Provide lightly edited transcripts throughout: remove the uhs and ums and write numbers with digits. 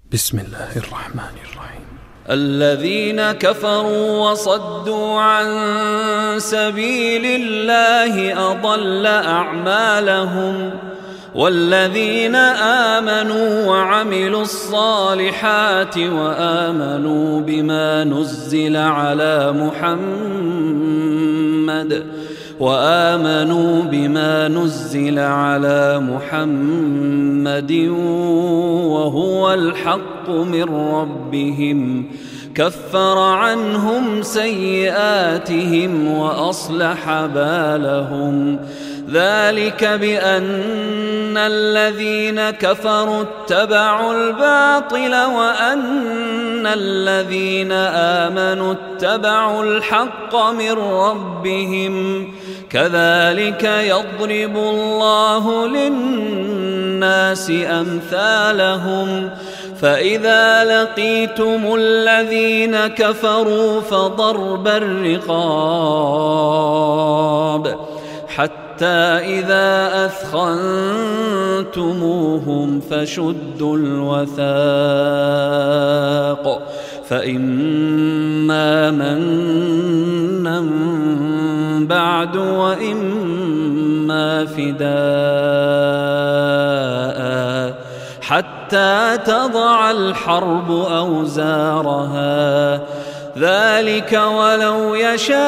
بسم الله الرحمن الرحيم. الذين كفروا وصدوا عن سبيل الله أضل أعمالهم، والذين آمنوا وعملوا الصالحات وآمنوا بما نزل على محمد وهو الحق من ربهم كفر عنهم سيئاتهم وأصلح بالهم. ذلك بأن الذين كفروا اتبعوا الباطل وأن الذين آمنوا اتبعوا الحق من ربهم، كذلك يضرب الله للناس أمثالهم. فإذا لقيتم الذين كفروا فضرب الرقاب حتى إذا أثخنتموهم فشدوا الوثاق، فإما منا بعد وإما فداء حتى تضع الحرب أوزارها. ذلك ولو يشاء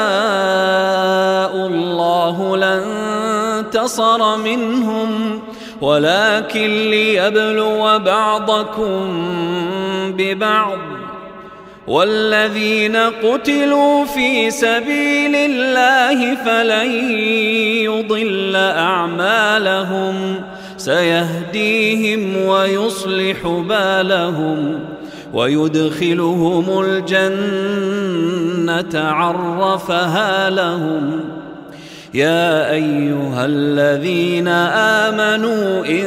الله لانتصر منهم، ولكن ليبلو بعضكم ببعض. والذين قتلوا في سبيل الله فلن يضل أعمالهم، سيهديهم ويصلح بالهم ويدخلهم الجنة عرفها لهم. يا أيها الذين آمنوا إن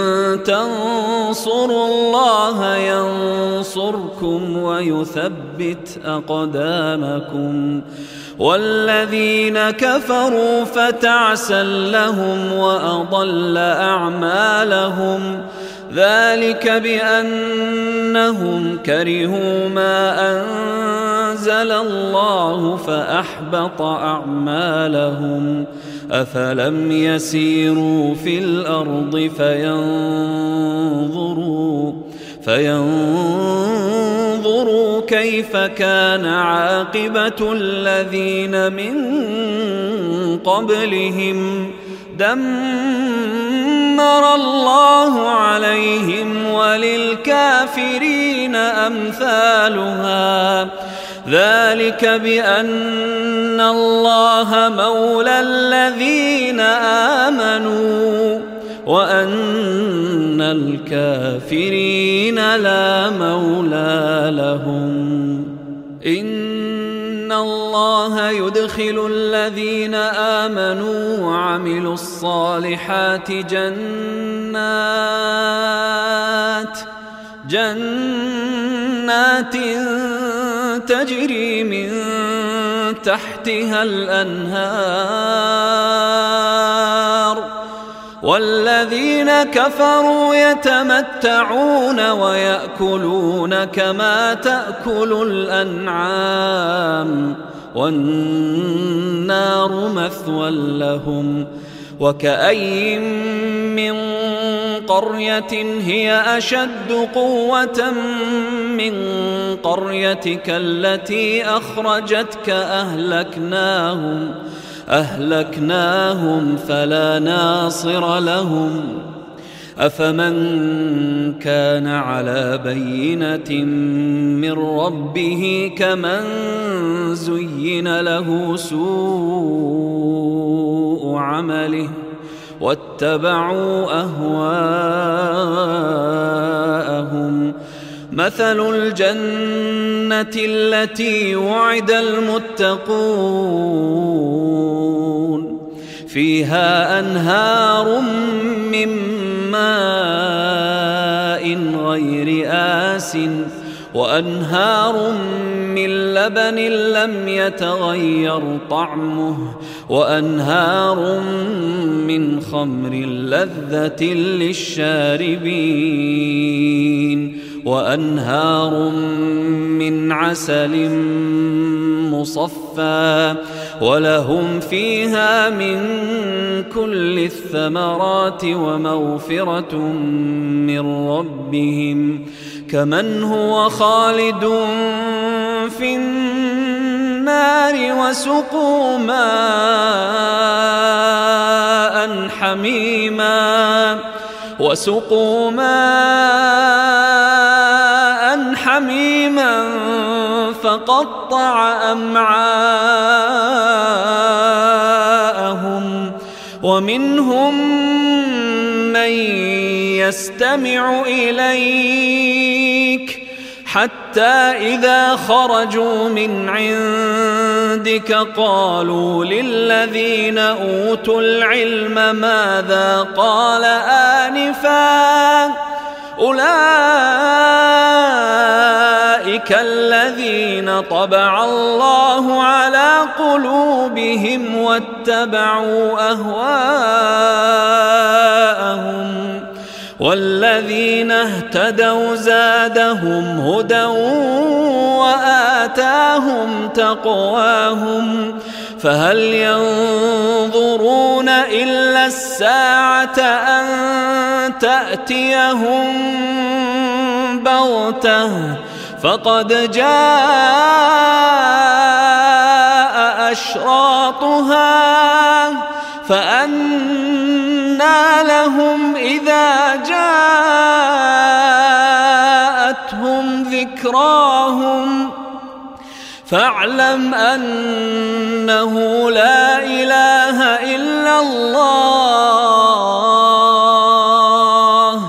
تنصروا الله ينصركم ويثبت أقدامكم. والذين كفروا فتعسا لهم وأضل أعمالهم. ذلك بأنهم كرهوا ما أنزل الله فأحبط أعمالهم. أفلم يسيروا في الأرض فينظروا كيف كان عاقبة الذين من قبلهم. دمر الله عليهم وللكافرين أمثالها. ذلك بأن الله مولى الذين آمنوا وأن الكافرين لا مولى لهم. إن الله يدخل الذين آمنوا وعملوا الصالحات جنات تجري من تحتها الأنهار. والذين كفروا يتمتعون ويأكلون كما تأكل الأنعام والنار مثوى لهم. وكأي من قرية هي أشد قوة من قريتك التي أخرجتك أهلكناهم فلا ناصر لهم. أفمن كان على بينة من ربه كمن زين له سوء عمله واتبعوا أهواءهم. مثل الجنة التي وعد المتقون فيها أنهار من ماء غير آسٍ وأنهار من لبن لم يتغير طعمه وأنهار من خمر لذة للشاربين وأنهار من عسل مصفى ولهم فيها من كل الثمرات ومغفرة من ربهم كمن هو خالد في النار وسقوا ماء حميما فقطع أمعاءهم ومنهم من يستمع إليك حتى إذا خرجوا من عندك قالوا للذين أوتوا العلم ماذا قال آنفا أولئك الذين طبع الله على قلوبهم واتبعوا أهواءهم والذين اهتدوا زادهم هدى وآتاهم تقواهم فهل ينظرون إلا الساعة أن تأتيهم بغتة فقد جاء أشراطها فأنى لهم إذا جاءتهم ذكراهم فاعلم أنه لا إله إلا الله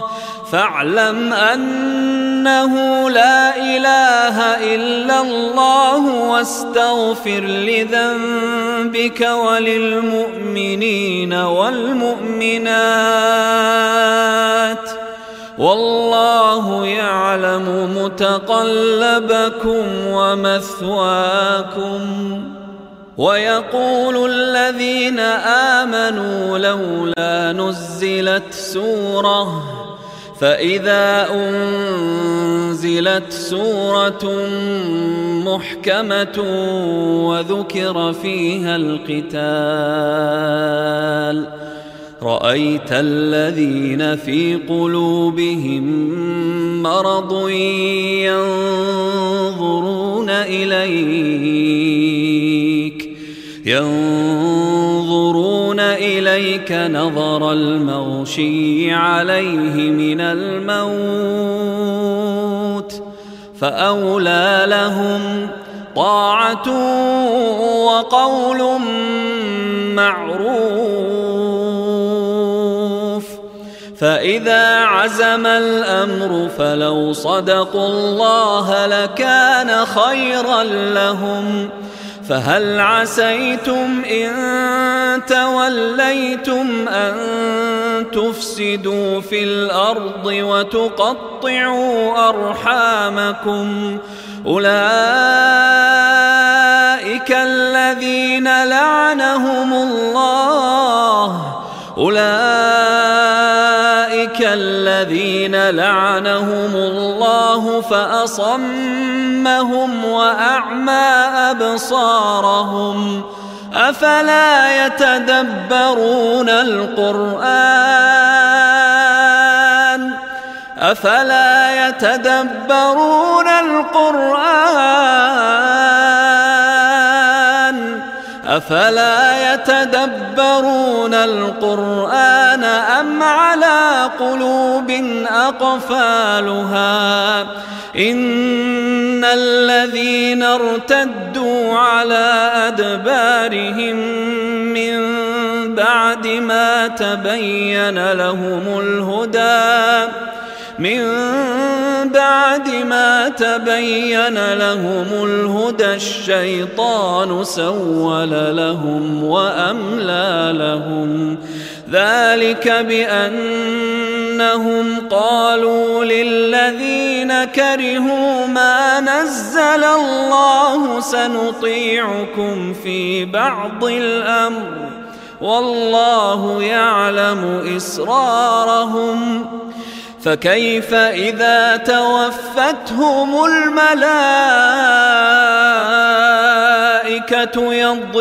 واستغفر لذنبك وللمؤمنين والمؤمنات والله يعلم متقلبكم ومثواكم ويقول الذين آمنوا لولا نزلت سورة فإذا أنزلت سورة محكمة وذكر فيها القتال رأيت الذين في قلوبهم مرض ينظرون إليك نظر المغشي عليه من الموت فأولى لهم طاعة وقول معروف فإذا عزم الأمر فلو صدقوا الله لكان خيرا لهم فهل عسيتم إن توليتم أن تفسدوا في الأرض وتقطعوا أرحامكم أولئك الذين لعنهم الله فأصمهم وأعمى أبصارهم أفلا يتدبرون القرآن أم على قلوب أقفالها إن الذين ارتدوا على أدبارهم من بعد ما تبين لهم الهدى الشيطان سول لهم وأملى لهم ذلك بأنهم قالوا للذين كرهوا ما نزل الله سنطيعكم في بعض الأمر والله يعلم إسرارهم فكيف إذا توفتهم الملائكة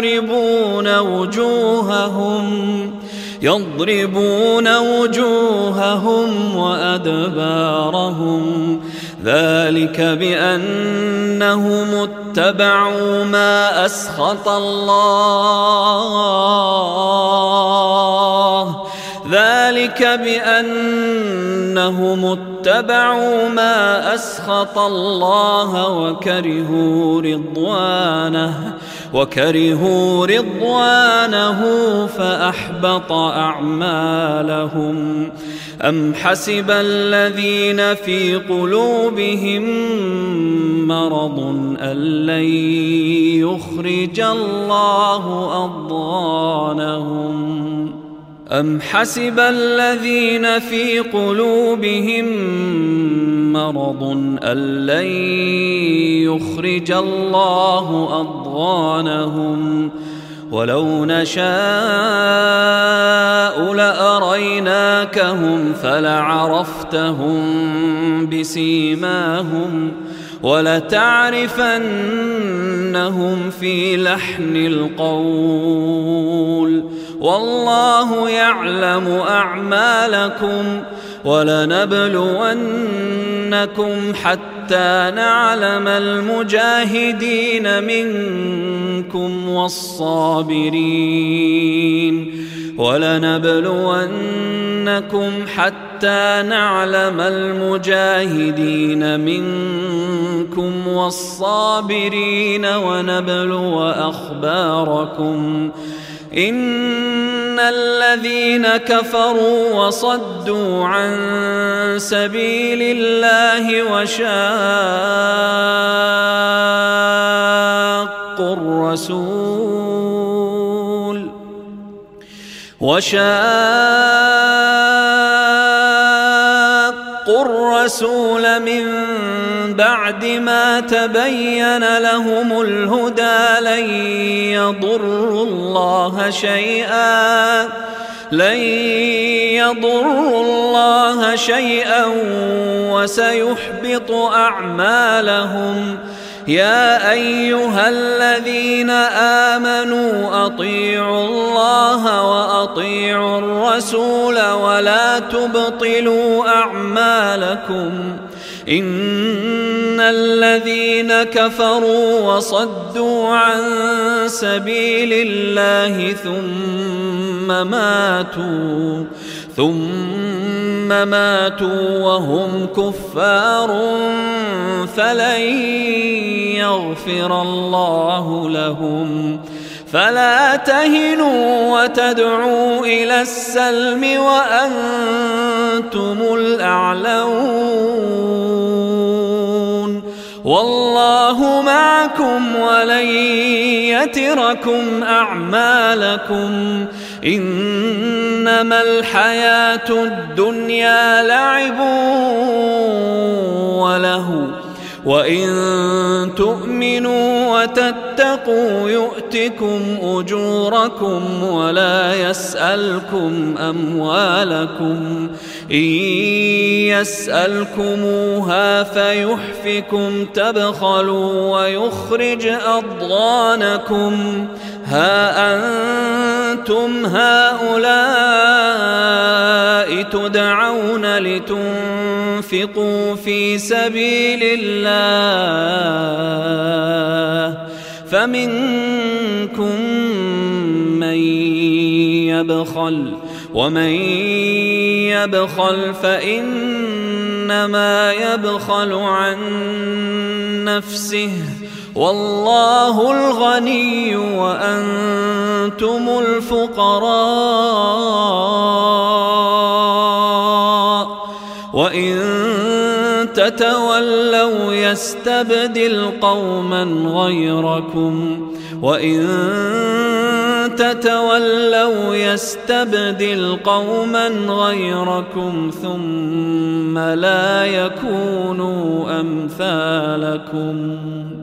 يضربون وجوههم وأدبارهم ذلك بأنهم اتبعوا ما أسخط الله وكرهوا رضوانه فأحبط أعمالهم أم حسب الذين في قلوبهم مرض أن لن يخرج الله أضغانهم ولو نشاء لأريناكهم فلعرفتهم بسيماهم ولتعرفنهم في لحن القول والله يعلم أعمالكم ولنبلونكم حتى نعلم المجاهدين منكم والصابرين ونبلو أخباركم إن الذين كفروا وصدوا عن سبيل الله وشاقوا الرسول من بعد ما تبين لهم الهدى لن يضروا الله شيئا وسيحبط أعمالهم يا أيها الذين آمنوا أطيعوا الله وأطيعوا الرسول ولا تبطلوا أعمالكم إن الذين كفروا وصدوا عن سبيل الله ثم ماتوا وهم كفار فلن يغفر الله لهم فلا تهنوا وتدعوا إلى السلم وأنتم الأعلون والله معكم ولن يتركم أعمالكم إنما الحياة الدنيا لعب وله وإن تؤمنوا وتتقوا يؤتكم أجوركم ولا يسألكم أموالكم إن يسألكموها فيحفكم تبخلوا ويخرج أضغانكم ها أنتم هؤلاء تدعون لتنفقوا في سبيل الله فمنكم من يبخل ومن يبخل فإنما يبخل عن نفسه والله الغني وأنتم الفقراء وإن تتولوا يستبدل قوما غيركم ثم لا يكونوا أمثالكم